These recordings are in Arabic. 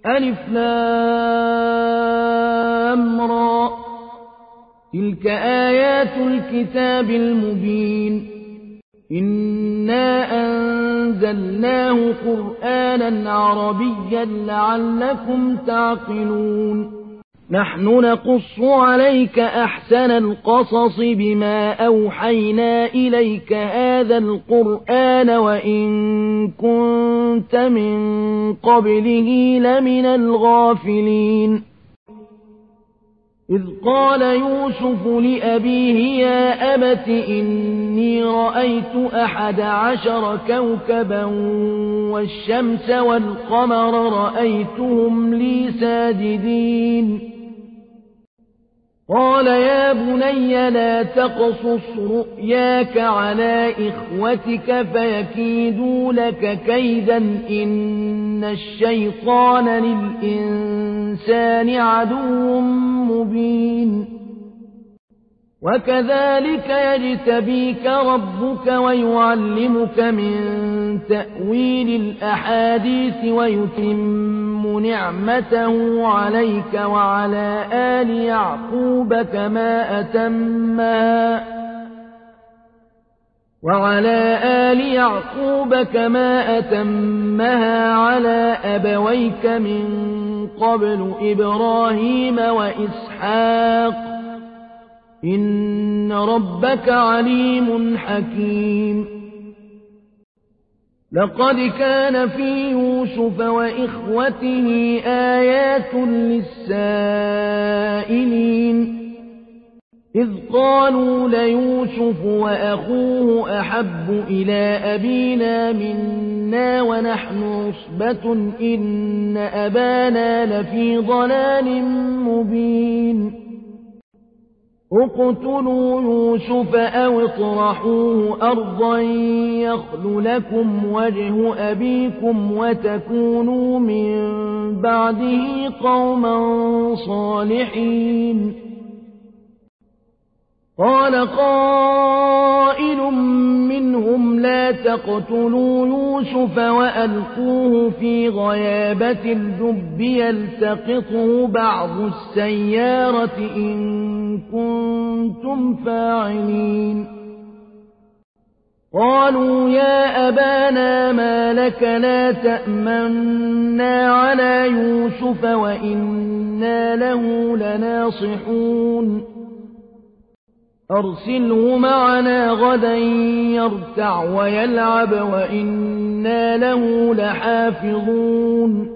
ألف لام را تلك آيات الكتاب المبين إنا أنزلناه قرآنا عربيا لعلكم تعقلون نحن نقص عليك أحسن القصص بما أوحينا إليك هذا القرآن وإن كنت من قبله لمن الغافلين إذ قال يوسف لأبيه يا أبت إني رأيت 11 كوكبا والشمس والقمر رأيتهم لي ساجدين قال يا بني لا تقصص رؤياك على إخوتك فيكيدوا لك كيدا إن الشيطان للإنسان عدو مبين وكذلك يجتبيك ربك ويعلمك من تأويل الأحاديث ويتم نعمته عليك وعلى آل يعقوب كما أتمها على أبويك من قبل إبراهيم وإسحاق إن ربك عليم حكيم لقد كان في يوسف وإخوته آيات للسائلين إذ قالوا ليوسف وأخوه أحب إلى أبينا منا ونحن عصبة إن أبانا لفي ضلال مبين اقتلوا يوسف أو اطرحوه أرضا يخل لكم وجه أبيكم وتكونوا من بعده قوما صالحين قال قائل منهم لا تقتلوا يوسف وألقوه في غيابة الجب يلتقطه بعض السيارة إن كنتم فاعلين قالوا يا أبانا ما لك لا تأمنا على يوسف وإنا له لناصحون أرسله معنا غدا يرتع ويلعب وإنا له لحافظون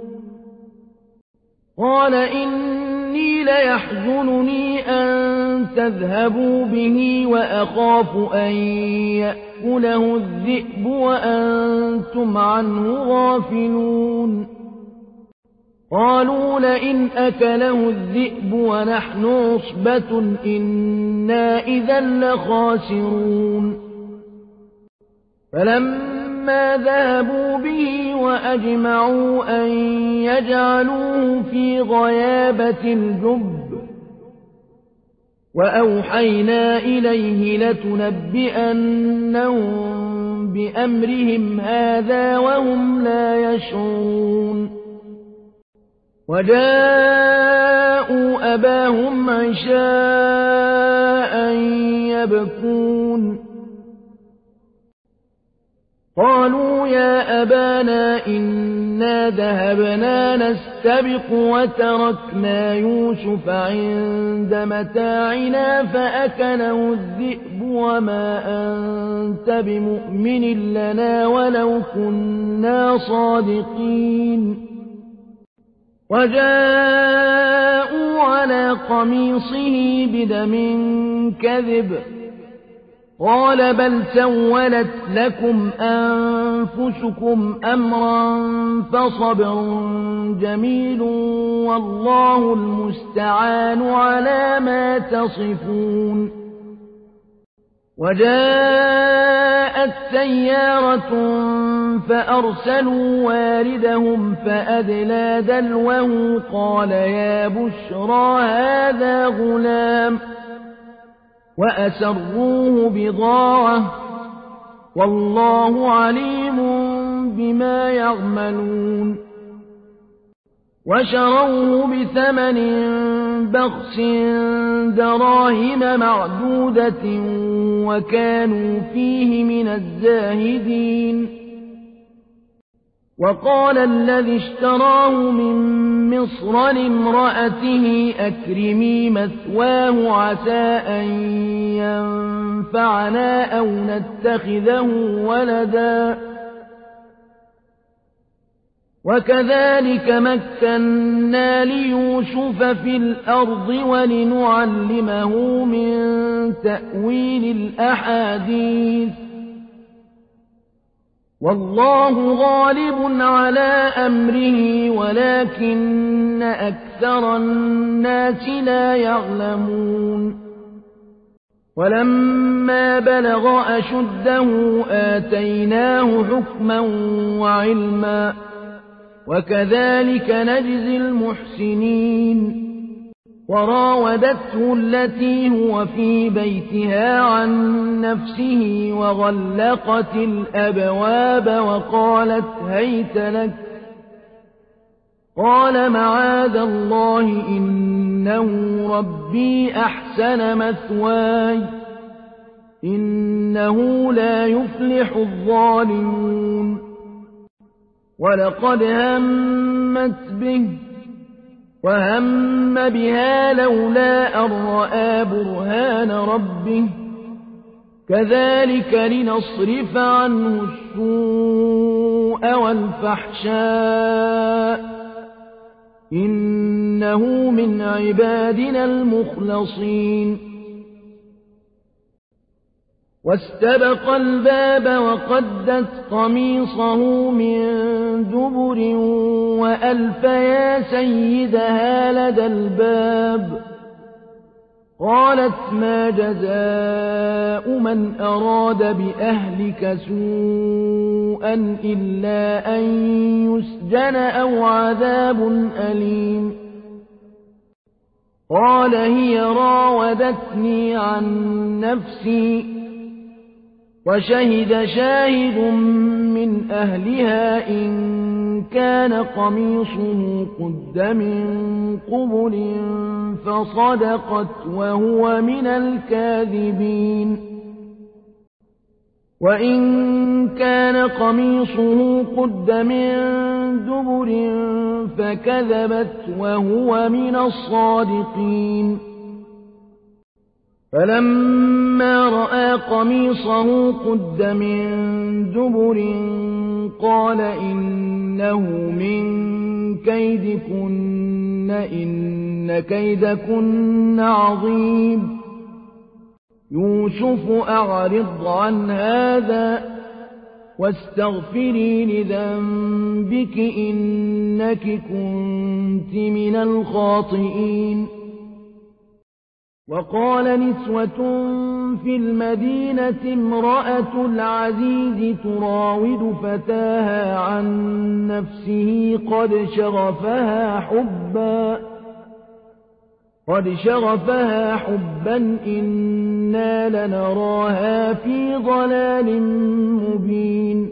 قال إني ليحزنني أن تذهبوا به وأخاف أن يأكله الذئب وأنتم عنه غافلون قالوا لئن أكله الذئب ونحن عصبة إنا إذا لخاسرون فلما ذهبوا به وأجمعوا أن يجعلوه في غيابة الجب وأوحينا إليه لتنبئنهم بأمرهم هذا وهم لا يشعرون وجاءوا أباهم عشاء يبكون قالوا يا أبانا إنا ذهبنا نستبق وتركنا يوسف عند متاعنا فأكله الذئب وما أنت بمؤمن لنا ولو كنا صادقين وجاءوا على قميصه بدم كذب قال بل سولت لكم أنفسكم أمرا فصبر جميل والله المستعان على ما تصفون وجاءت سيارة فأرسلوا واردهم فأدلى دلوه قال يا بشرى هذا غلام وأسروه بضاعة والله عليم بما يعملون وشروه بثمن بخس دراهم معدودة وكانوا فيه من الزاهدين وقال الذي اشتراه من مصر لامرأته أكرمي مثواه عسى أن ينفعنا أو نتخذه ولدا وكذلك مكنا ليوسف في الأرض ولنعلمه من تأويل الأحاديث والله غالب على أمره ولكن أكثر الناس لا يعلمون ولما بلغ أشده آتيناه حكما وعلما وكذلك نجزي المحسنين وراودته التي هو في بيتها عن نفسه وغلقت الأبواب وقالت هيت لك قال معاذ الله إنه ربي أحسن مثواي إنه لا يفلح الظالمون ولقد همت به وهم بها لولا أن رأى برهان ربه كذلك لنصرف عنه السوء والفحشاء إنه من عبادنا المخلصين واستبق الباب وقدت قميصه من دبر وألف يا سيدها لدى الباب قالت ما جزاء من أراد بأهلك سوءا إلا أن يسجن أو عذاب أليم قال هي راودتني عن نفسي وشهد شاهد من أهلها إن كان قميصه قد من قبل فصدقت وهو من الكاذبين وإن كان قميصه قد من دبر فكذبت وهو من الصادقين فلما رأى قميصه قد من دبر قال إنه من كيدكن إن كيدكن عظيم يوسف أعرض عن هذا واستغفري لذنبك إنك كنت من الخاطئين وقال نسوة في المدينة امرأة العزيز تراود فتاها عن نفسه قد شغفها حبا إنا لنراها في ضلال مبين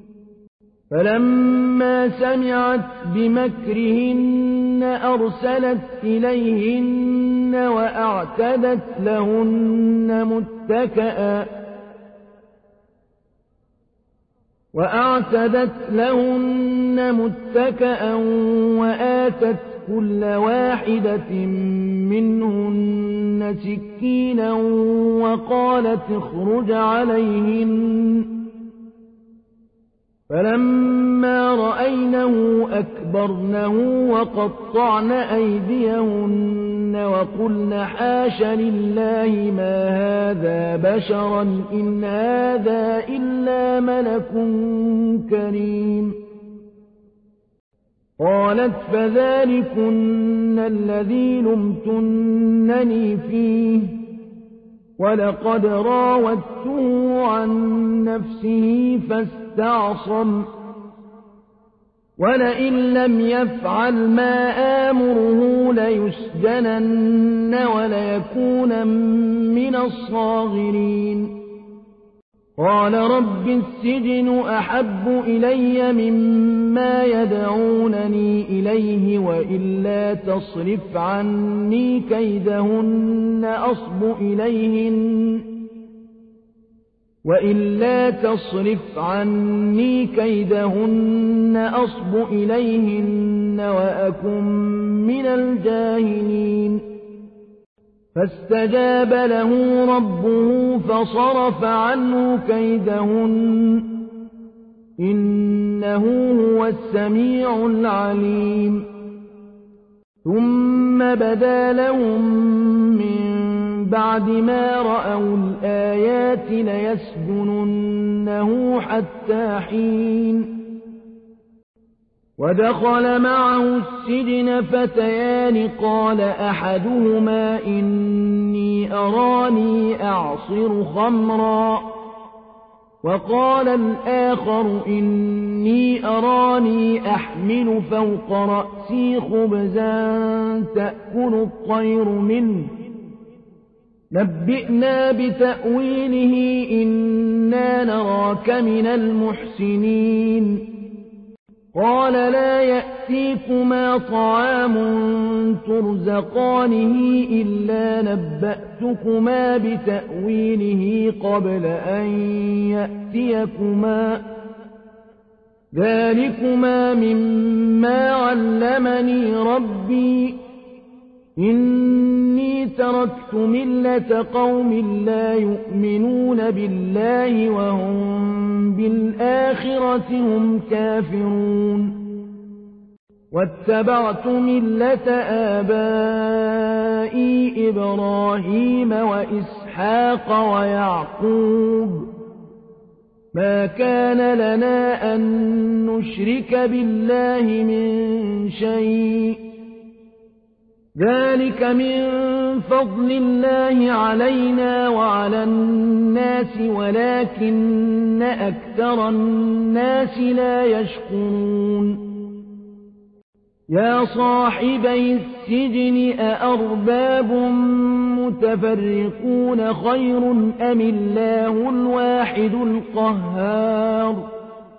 فلما سمعت بمكرهن أرسلت إليهن وأعتدت لهن متكأ وآتت كل واحدة منهن سكينا وقالت اخرج عليهن فلما رأينه أكبرنه وقطعن أيديهن وقلن حاش لله ما هذا بشرا إن هذا إلا ملك كريم قالت فذلكن الذي لمتنني فيه ولقد راودته عن نفسه فاستعصم ولئن لم يفعل ما آمره ليسجنن وليكون من الصاغرين قال رب السجن أحب إلي مما يدعونني إليه وإلا تصرف عني كيدهن أصب إليهن وأكن من الجاهلين فاستجاب له ربه فصرف عنه كيدهن إنه هو السميع العليم ثم بدا لهم من بعد ما رأوا الآيات ليسجننه حتى حين ودخل معه السجن فتيان قال أحدهما إني أراني أعصر خمرا وقال الآخر إني أراني أحمل فوق رأسي خبزا تأكل الطير منه نبئنا بتأويله إنا نراك من المحسنين قال لا يأتيكما طعام ترزقانه إلا نبأتكما بتأويله قبل أن يأتيكما ذلكما مما علمني ربي إني تركت ملة قوم لا يؤمنون بالله وهم بالآخرة هم كافرون واتبعت ملة آبائي إبراهيم وإسحاق ويعقوب ما كان لنا أن نشرك بالله من شيء ذلك من فضل الله علينا وعلى الناس ولكن أكثر الناس لا يشكرون يا صاحبي السجن أأرباب متفرقون خير أم الله الواحد القهار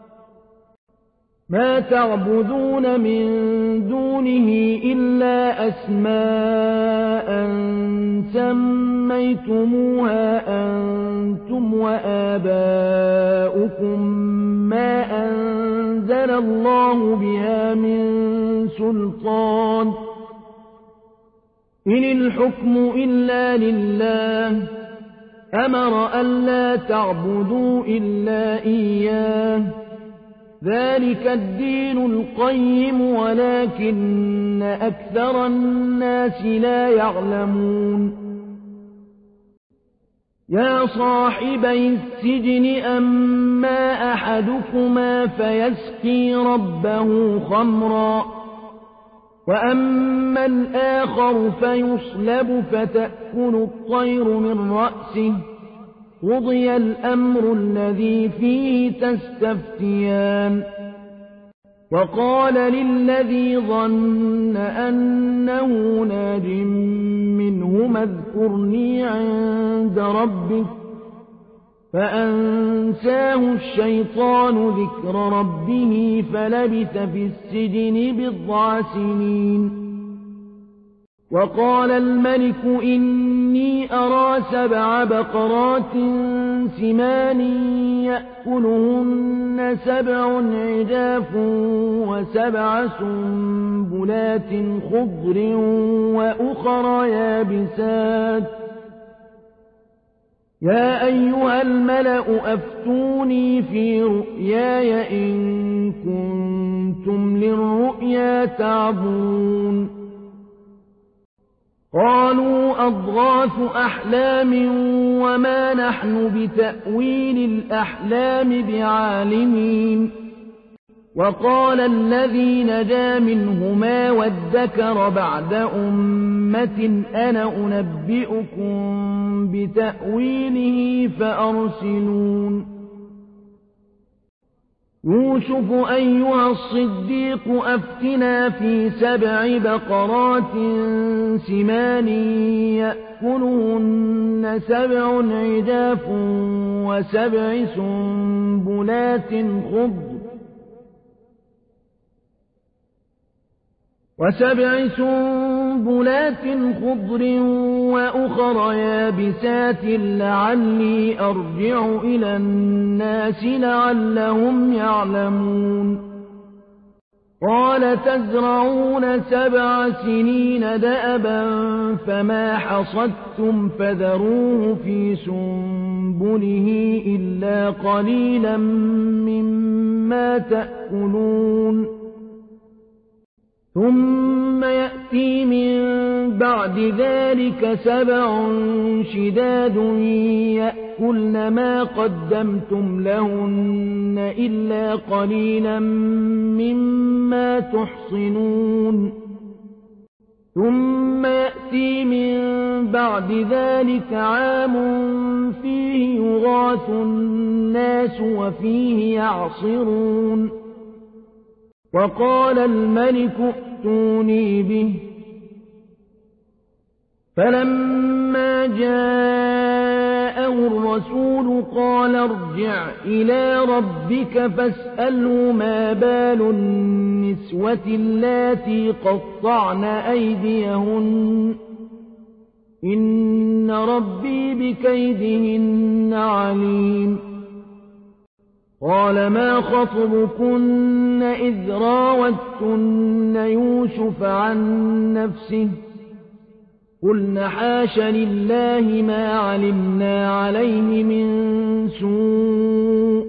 ما تعبدون من دونه إلا أسماء سميتموها أنتم وآباؤكم ما أنزل الله بها من سلطان إن الحكم إلا لله أمر ألا تعبدوا إلا إياه ذلك الدين القيم ولكن أكثر الناس لا يعلمون يا صاحبي السجن أما أحدكما فيسقي ربه خمرا وأما الآخر فيصلب فتأكل الطير من رأسه قضي الأمر الذي فيه تستفتيان وقال للذي ظن أنه ناج منهما اذكرني عند ربك فأنساه الشيطان ذكر ربه فلبث في السجن بضع سنين وقال الملك إني أرى 7 بقرات سمان يأكلهن 7 عجاف و7 سنبلات خضر وأخر يابسات يا أيها الملأ أفتوني في رؤياي إن كنتم للرؤيا تعبرون قالوا أضغاث أحلام وما نحن بتأويل الأحلام بعالمين وقال الذي نجا منهما وادكر بعد أمة أنا أنبئكم بتأويله فأرسلون يوسف أيها الصديق أفتنا في 7 بقرات سمان يأكلهن 7 عجاف وسبع سنبلات خضر وأخر يابسات لعلي أرجع إلى الناس لعلهم يعلمون قال تزرعون 7 سنين دأبا فما حصدتم فذروه في سنبله إلا قليلا مما تأكلون ثم يأتي من بعد ذلك 7 شداد يأكلن ما قدمتم لهن إلا قليلا مما تحصنون ثم يأتي من بعد ذلك عام فيه يغاث الناس وفيه يعصرون وقال الملك ائتوني به فلما جاءه الرسول قال ارجع إلى ربك فاسأله ما بال النسوة اللاتي قطعن أيديهن إن ربي بكيدهن عليم قال ما خطبكن إذ راوتن يوسف عن نفسه قلن حاش لله ما علمنا عليه من سوء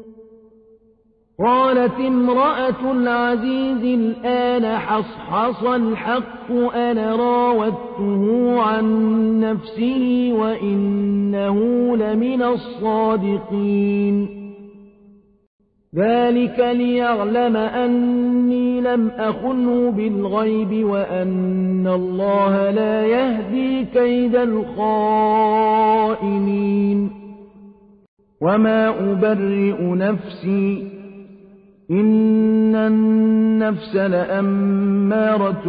قالت امرأة العزيز الآن حصحص الحق أنا راودته عن نفسه وإنه لمن الصادقين ذلك ليعلم أني لم أخنه بالغيب وأن الله لا يهدي كيد الخائنين وما أبرئ نفسي إن النفس لأمارة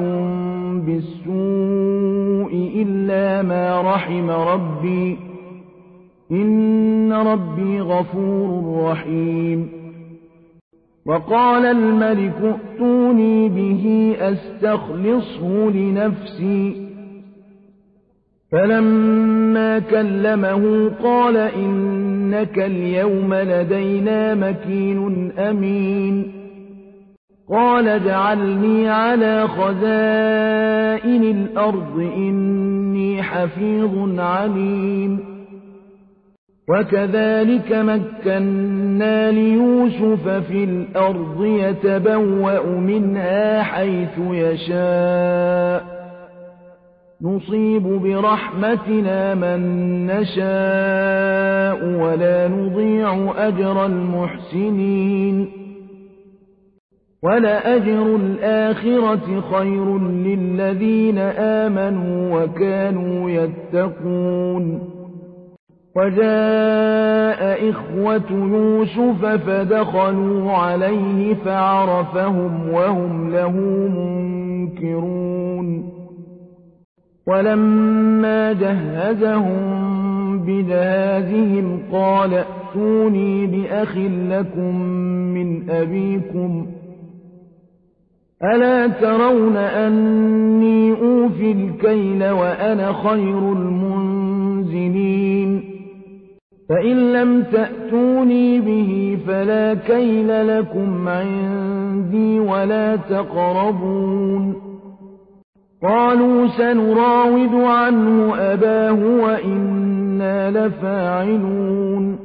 بالسوء إلا ما رحم ربي إن ربي غفور رحيم وقال الملك ائتوني به أستخلصه لنفسي فلما كلمه قال إنك اليوم لدينا مكين أمين قال اجعلني على خزائن الأرض إني حفيظ عليم وكذلك مكنا ليوسف في الأرض يتبوأ منها حيث يشاء نصيب برحمتنا من نشاء ولا نضيع أجر المحسنين ولأجر الآخرة خير للذين آمنوا وكانوا يتقون وجاء إخوة يوسف فدخلوا عليه فعرفهم وهم له منكرون ولما جهزهم بجهازهم قال ائتوني بأخ لكم من أبيكم ألا ترون أني أوفي الكيل وأنا خير المنزلين فإن لم تأتوني به فلا كيل لكم عندي ولا تقربون قالوا سنراود عنه أباه وإنا لفاعلون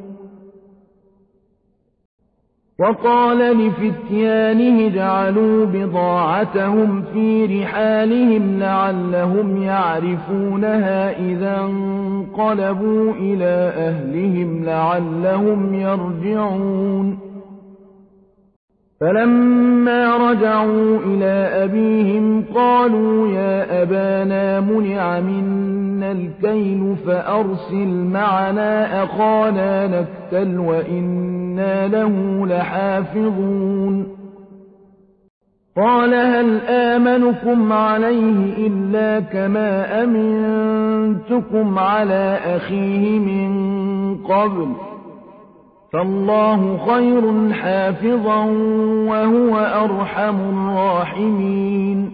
وقال لفتيانه اجعلوا بضاعتهم في رحالهم لعلهم يعرفونها إذا انقلبوا إلى أهلهم لعلهم يرجعون فلما رجعوا إلى أبيهم قالوا يا أبانا منع منا الكيل فأرسل معنا أخانا نكتل وإنا وإنا له لحافظون قال هل آمنكم عليه إلا كما أمنتكم على أخيه من قبل فالله خير حافظا وهو أرحم الراحمين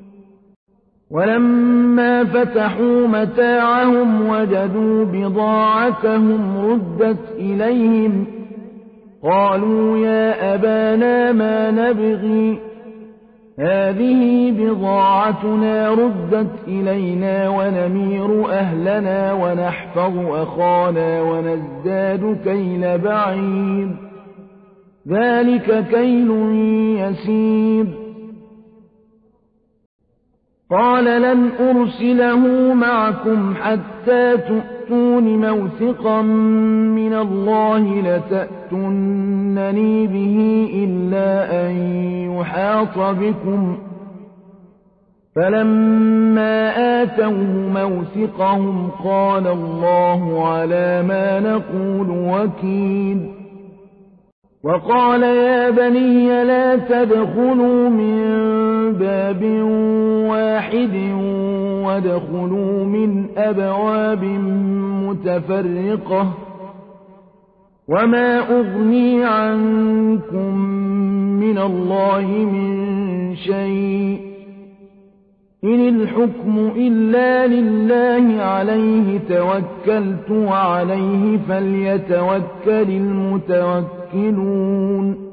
ولما فتحوا متاعهم وجدوا بضاعتهم ردت إليهم قالوا يا أبانا ما نبغي هذه بضاعتنا ردت إلينا ونمير أهلنا ونحفظ أخانا ونزداد كيل بعير ذلك كيل يسير قال لن أرسله معكم حتى تؤتون موثقا من الله لتأتونني به إلا أن يحاط بكم فلما آتوه موثقهم قال الله على ما نقول وكيل وقال يا بني لا تدخلوا من باب واحد وادخلوا من أبواب متفرقة وما أغني عنكم من الله من شيء إن الحكم إلا لله عليه توكلت وعليه فليتوكل المتوكلون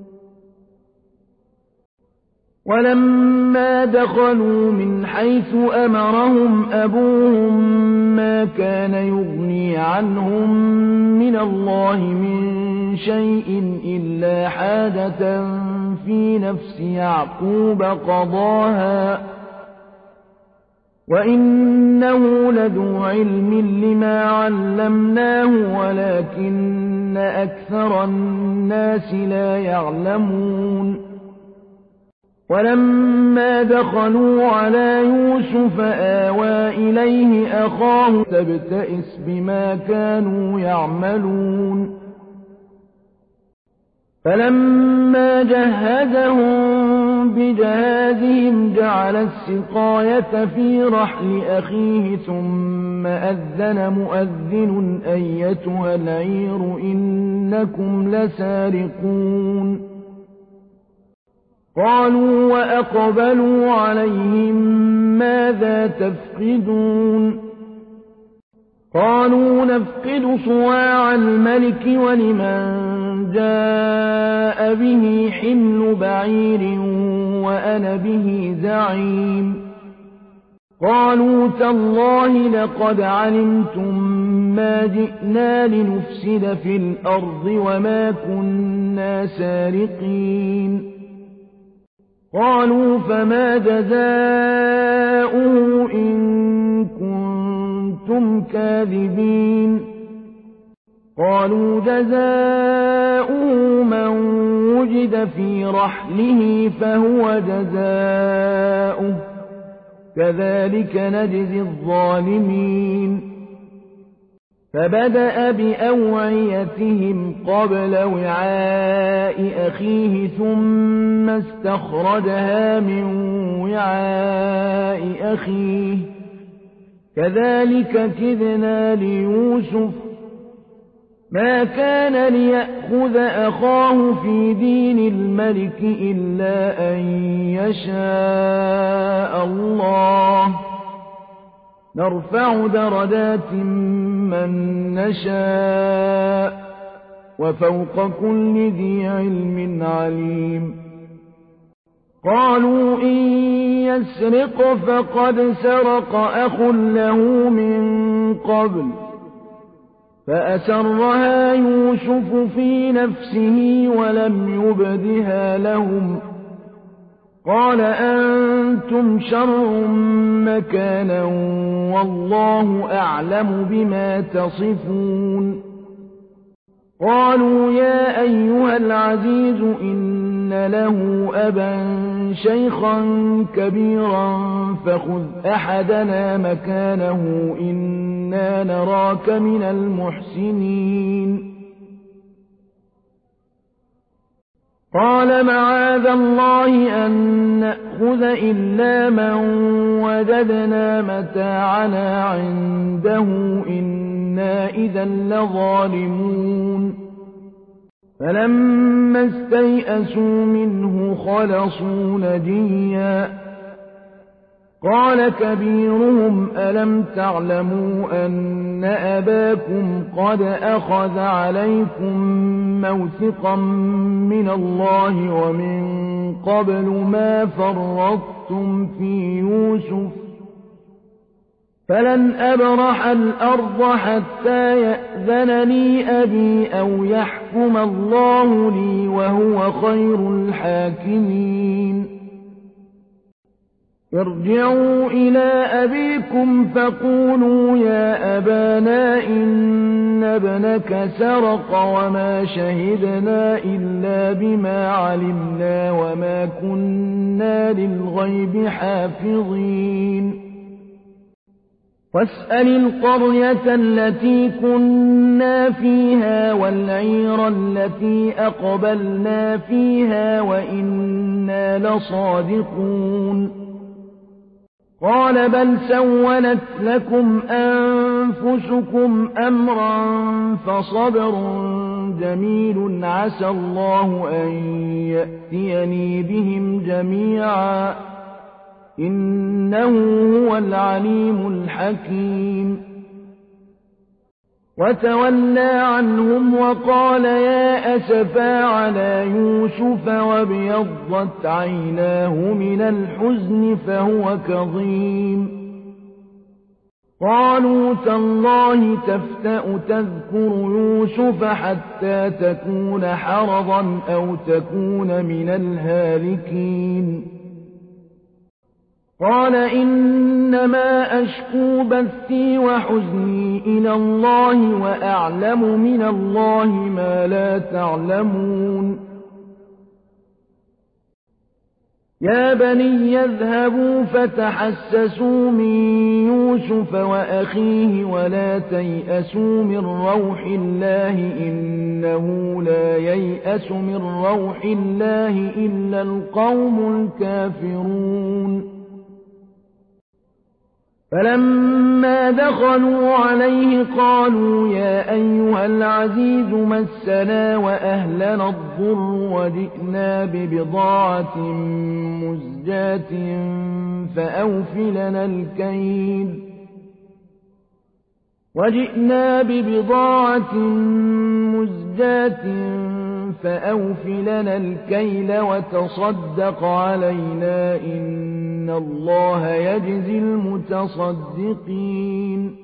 ولما دخلوا من حيث أمرهم أبوهم ما كان يغني عنهم من الله من شيء إلا حاجة في نفس يعقوب قضاها وإنه لذو علم لما علمناه ولكن أكثر الناس لا يعلمون ولما دخلوا على يوسف آوى إليه أخاه تبتئس بما كانوا يعملون فلما جهزهم بجهازهم جعل السقاية في رحل أخيه ثم أذن مؤذن أيتها العير إنكم لسارقون قالوا وأقبلوا عليهم ماذا تفقدون قالوا نفقد صواع الملك ولمن جاء به حمل بعير وأنا به زعيم قالوا تالله لقد علمتم ما جئنا لنفسد في الأرض وما كنا سارقين قالوا فما جزاؤه إن كنتم كاذبين قالوا جزاؤه من وجد في رحله فهو جزاؤه كذلك نجزي الظالمين فبدأ بأوعيتهم قبل وعاء أخيه ثم استخرجها من وعاء أخيه كذلك كدنا ليوسف ما كان ليأخذ أخاه في دين الملك إلا أن يشاء الله نرفع درجات من نشاء وفوق كل ذي علم عليم قالوا إن يسرق فقد سرق أخ له من قبل فأسرها يوسف في نفسه ولم يبدها لهم قال أنتم شر مكانا والله أعلم بما تصفون قالوا يا أيها العزيز إن له أبا شيخا كبيرا فخذ أحدنا مكانه إنا نراك من المحسنين قال معاذ الله أن نأخذ إلا من وجدنا متاعنا عنده إنا إذا لظالمون فلما استيئسوا منه خلصوا نجيا قال كبيرهم ألم تعلموا أن أباكم قد أخذ عليكم موثقا من الله ومن قبل ما فرطتم في يوسف فلن أبرح الأرض حتى يأذن لي أبي أو يحكم الله لي وهو خير الحاكمين ارجعوا إلى أبيكم فقولوا يا أبانا إن ابنك سرق وما شهدنا إلا بما علمنا وما كنا للغيب حافظين واسأل القرية التي كنا فيها والعير التي أقبلنا فيها وإنا لصادقون قال بل سولت لكم أنفسكم أمرا فصبر جميل عسى الله أن يأتيني بهم جميعا إنه هو العليم الحكيم وتولى عنهم وقال يا أسفا على يوسف وابيضت عيناه من الحزن فهو كظيم قالوا تالله تفتأ تذكر يوسف حتى تكون حرضا أو تكون من الهالكين قال إنما أشكو بثي وحزني إلى الله وأعلم من الله ما لا تعلمون يا بني يذهبوا فتحسسوا من يوسف وأخيه ولا تيأسوا من روح الله إنه لا ييأس من روح الله إلا القوم الكافرون فلما دخلوا عليه قالوا يا أيها العزيز مسنا وأهلنا الضر وجئنا ببضاعة مزجاة فأوف لنا الكيل وتصدق علينا إن الله يجزي المتصدقين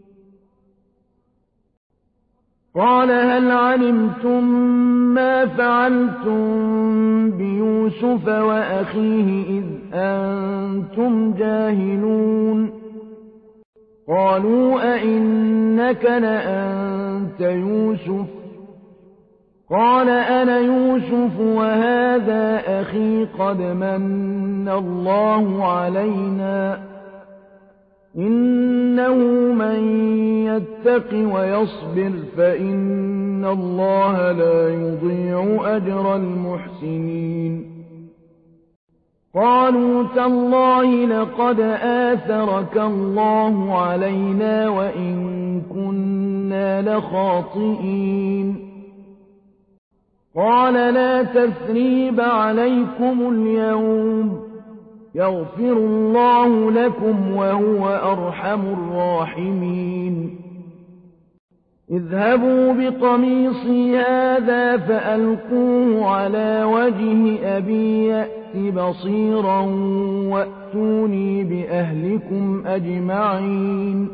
قال هل علمتم ما فعلتم بيوسف وأخيه إذ أنتم جاهلون قالوا أئنك لأنت يوسف قال أنا يوسف وهذا أخي قد من الله علينا إنه من يتق ويصبر فإن الله لا يضيع أجر المحسنين قالوا تالله لقد آثرك الله علينا وإن كنا لخاطئين قال لا تثريب عليكم اليوم يغفر الله لكم وهو أرحم الراحمين اذهبوا بقميصي هذا فألقوه على وجه أبي يأت بصيرا وأتوني بأهلكم أجمعين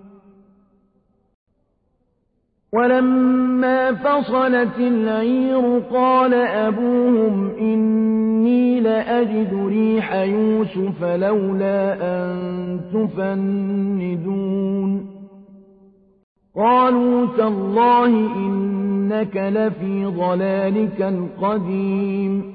ولما فصلت العير قال أبوهم إني لأجد ريح يوسف لولا أن تفندون قالوا تالله إنك لفي ضلالك القديم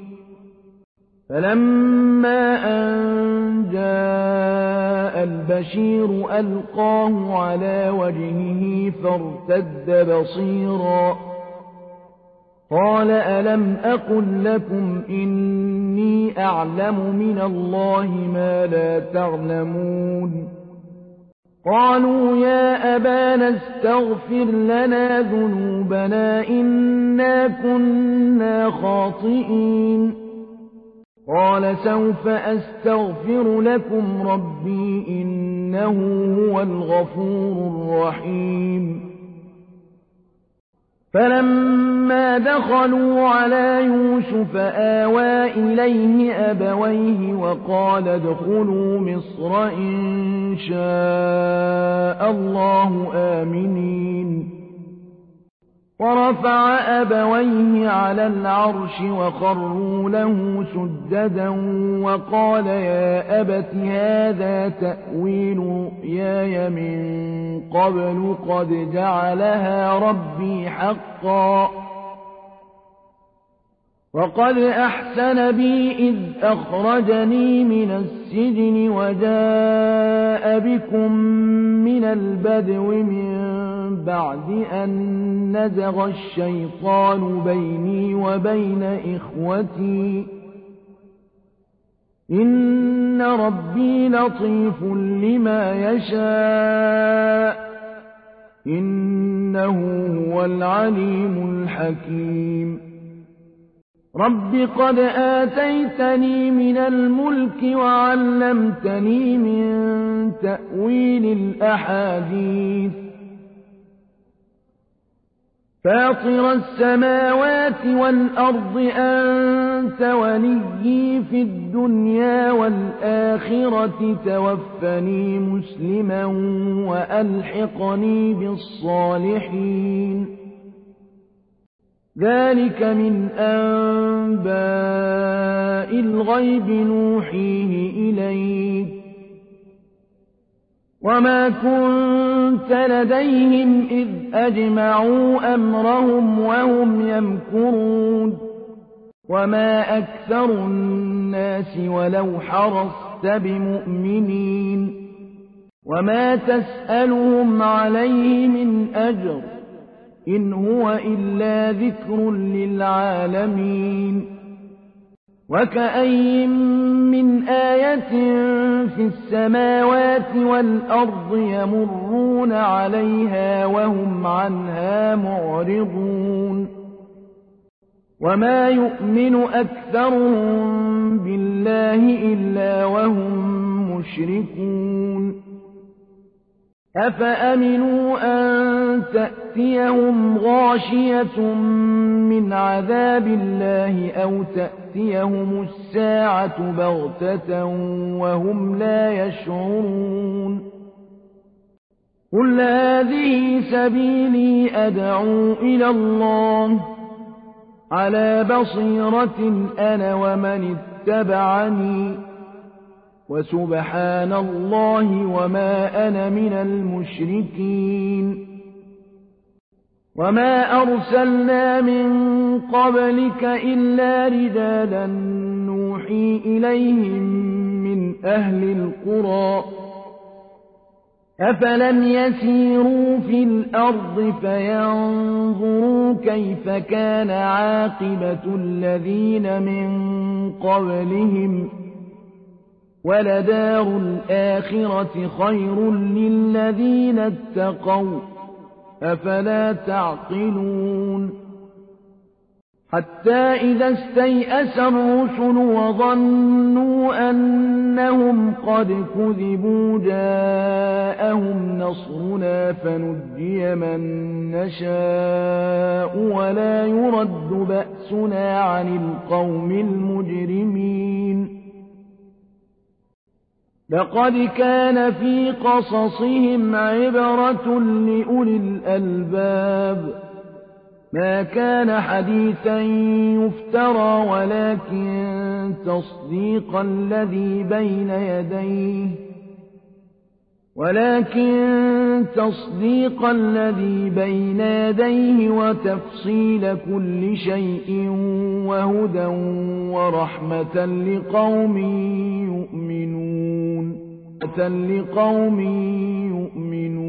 فلما أن جاء البشير ألقاه على وجهه فارتد بصيرا قال ألم أقل لكم إني أعلم من الله ما لا تعلمون قالوا يا أبانا استغفر لنا ذنوبنا إنا كنا خاطئين قال سوف أستغفر لكم ربي إنه هو الغفور الرحيم فلما دخلوا على يوسف آوى إليه أبويه وقال ادخلوا مصر إن شاء الله آمنين ورفع أبويه على العرش وخروا له سجدا وقال يا أبت هذا تأويل رؤياي من قبل قد جعلها ربي حقا وقد أحسن بي إذ أخرجني من السجن وجاء بكم من البدو من بعد أن نزغ الشيطان بيني وبين إخوتي إن ربي لطيف لما يشاء إنه هو العليم الحكيم رب قد آتيتني من الملك وعلمتني من تأويل الأحاديث فاطر السماوات والأرض أنت وليي في الدنيا والآخرة توفني مسلما وألحقني بالصالحين ذلك من أنباء الغيب نوحيه إليك وما كنت لديهم إذ أجمعوا أمرهم وهم يمكرون وما أكثر الناس ولو حرصت بمؤمنين وما تسألهم عليه من أجر إن هو إلا ذكر للعالمين وكأين من آية في السماوات والأرض يمرون عليها وهم عنها معرضون وما يؤمن أكثرهم بالله إلا وهم مشركون أفأمنوا أن تأتيهم غاشية من عذاب الله أو تأتيهم الساعة بغتة وهم لا يشعرون قل هذه سبيلي أدعو إلى الله على بصيرة أنا ومن اتبعني وسبحان الله وما أنا من المشركين وما أرسلنا من قبلك إلا رجالا نوحي إليهم من أهل القرى أفلم يسيروا في الأرض فينظروا كيف كان عاقبة الذين من قبلهم ولدار الآخرة خير للذين اتقوا أفلا تعقلون حتى إذا استيأس الرسل وظنوا أنهم قد كذبوا جاءهم نصرنا فنجي من نشاء ولا يرد بأسنا عن القوم المجرمين لقد كان في قصصهم عبرة لأولي الألباب ما كان حديثا يفترى ولكن تصديق الذي بين يديه وتفصيل كل شيء وهدى ورحمة لقوم يؤمنون